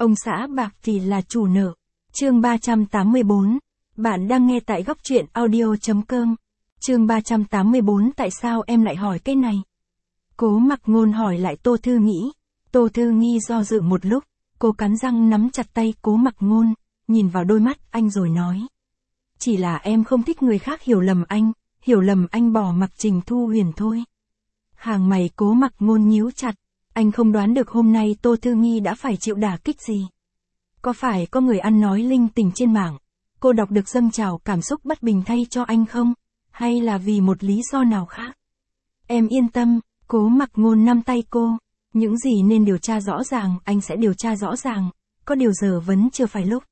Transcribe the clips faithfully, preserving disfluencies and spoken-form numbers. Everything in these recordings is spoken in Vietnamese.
Ông xã bạc thì là chủ nợ. Chương ba trăm tám mươi bốn. Bạn đang nghe tại góc truyện audio.com. Chương ba trăm tám mươi bốn. Tại sao em lại hỏi cái này? Cố Mặc Ngôn hỏi lại Tô Thư Nghĩ. Tô Thư Nghi do dự một lúc, cô cắn răng nắm chặt tay Cố Mặc Ngôn, nhìn vào đôi mắt anh rồi nói. Chỉ là em không thích người khác hiểu lầm anh, hiểu lầm anh bỏ mặc Trình Thu Huyền thôi. Hàng mày Cố Mặc Ngôn nhíu chặt, anh không đoán được hôm nay Tô Thư Nghi đã phải chịu đả kích gì. Có phải có người ăn nói linh tinh trên mạng, cô đọc được dâng trào cảm xúc bất bình thay cho anh không? Hay là vì một lý do nào khác? Em yên tâm, Cố Mặc Ngôn nắm tay cô. Những gì nên điều tra rõ ràng, anh sẽ điều tra rõ ràng. Có điều giờ vẫn chưa phải lúc.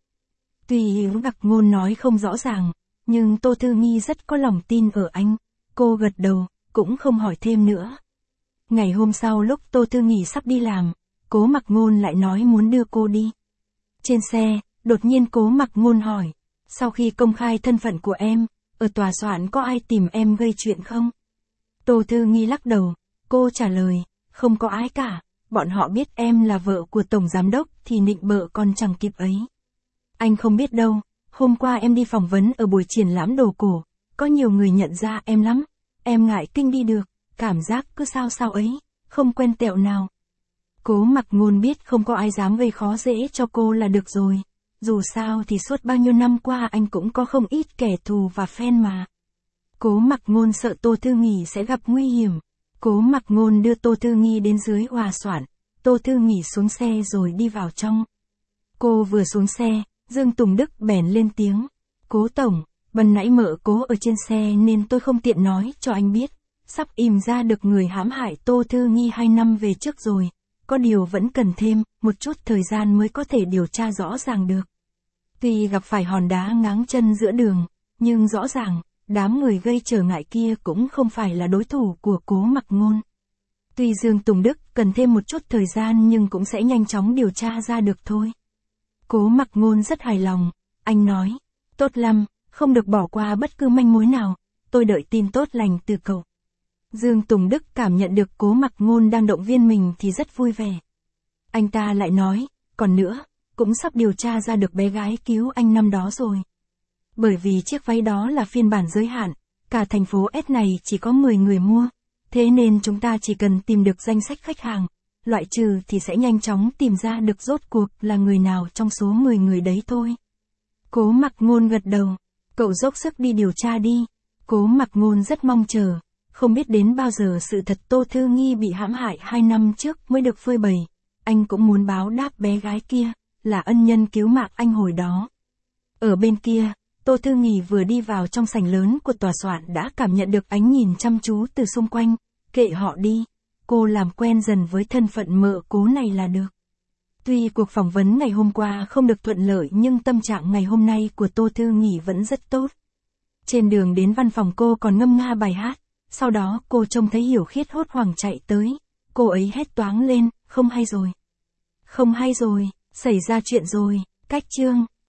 Tuy Mặc Ngôn nói không rõ ràng, nhưng Tô Thư Nghi rất có lòng tin ở anh. Cô gật đầu, cũng không hỏi thêm nữa. Ngày hôm sau lúc Tô Thư Nghi sắp đi làm, Cố Mặc Ngôn lại nói muốn đưa cô đi. Trên xe, đột nhiên Cố Mặc Ngôn hỏi, sau khi công khai thân phận của em, ở tòa soạn có ai tìm em gây chuyện không? Tô Thư Nghi lắc đầu, cô trả lời, không có ai cả, bọn họ biết em là vợ của Tổng Giám Đốc thì nịnh bợ còn chẳng kịp ấy. Anh không biết đâu, hôm qua em đi phỏng vấn ở buổi triển lãm đồ cổ, có nhiều người nhận ra em lắm, em ngại kinh đi được, cảm giác cứ sao sao ấy, không quen tẹo nào. Cố Mặc Ngôn biết không có ai dám gây khó dễ cho cô là được rồi, dù sao thì suốt bao nhiêu năm qua anh cũng có không ít kẻ thù và fan mà. Cố Mặc Ngôn sợ Tô Thư Nghi sẽ gặp nguy hiểm. Cố Mặc Ngôn đưa Tô Thư Nghi đến dưới hòa soạn, Tô Thư Nghi xuống xe rồi đi vào trong. Cô vừa xuống xe, Dương Tùng Đức bèn lên tiếng. Cố Tổng, ban nãy mợ cố ở trên xe nên tôi không tiện nói cho anh biết. Sắp im ra được người hãm hại Tô Thư Nghi hai năm về trước rồi. Có điều vẫn cần thêm một chút thời gian mới có thể điều tra rõ ràng được. Tuy gặp phải hòn đá ngáng chân giữa đường, nhưng rõ ràng, đám người gây trở ngại kia cũng không phải là đối thủ của Cố Mặc Ngôn. Tuy Dương Tùng Đức cần thêm một chút thời gian nhưng cũng sẽ nhanh chóng điều tra ra được thôi. Cố Mặc Ngôn rất hài lòng, anh nói, tốt lắm, không được bỏ qua bất cứ manh mối nào, tôi đợi tin tốt lành từ cậu. Dương Tùng Đức cảm nhận được Cố Mặc Ngôn đang động viên mình thì rất vui vẻ. Anh ta lại nói, còn nữa, cũng sắp điều tra ra được bé gái cứu anh năm đó rồi. Bởi vì chiếc váy đó là phiên bản giới hạn, cả thành phố S này chỉ có mười người mua, thế nên chúng ta chỉ cần tìm được danh sách khách hàng, loại trừ thì sẽ nhanh chóng tìm ra được rốt cuộc là người nào trong số mười người đấy thôi. Cố Mặc Ngôn gật đầu, cậu dốc sức đi điều tra đi. Cố Mặc Ngôn rất mong chờ, không biết đến bao giờ sự thật Tô Thư Nghi bị hãm hại hai năm trước mới được phơi bày. Anh cũng muốn báo đáp bé gái kia, là ân nhân cứu mạng anh hồi đó. Ở bên kia, Tô Thư Nghi vừa đi vào trong sảnh lớn của tòa soạn đã cảm nhận được ánh nhìn chăm chú từ xung quanh, kệ họ đi, cô làm quen dần với thân phận mợ Cố này là được. Tuy cuộc phỏng vấn ngày hôm qua không được thuận lợi nhưng tâm trạng ngày hôm nay của Tô Thư Nghi vẫn rất tốt. Trên đường đến văn phòng cô còn ngâm nga bài hát, sau đó cô trông thấy Hiểu Khiết hốt hoảng chạy tới, cô ấy hét toáng lên, không hay rồi. Không hay rồi, xảy ra chuyện rồi, cách chương.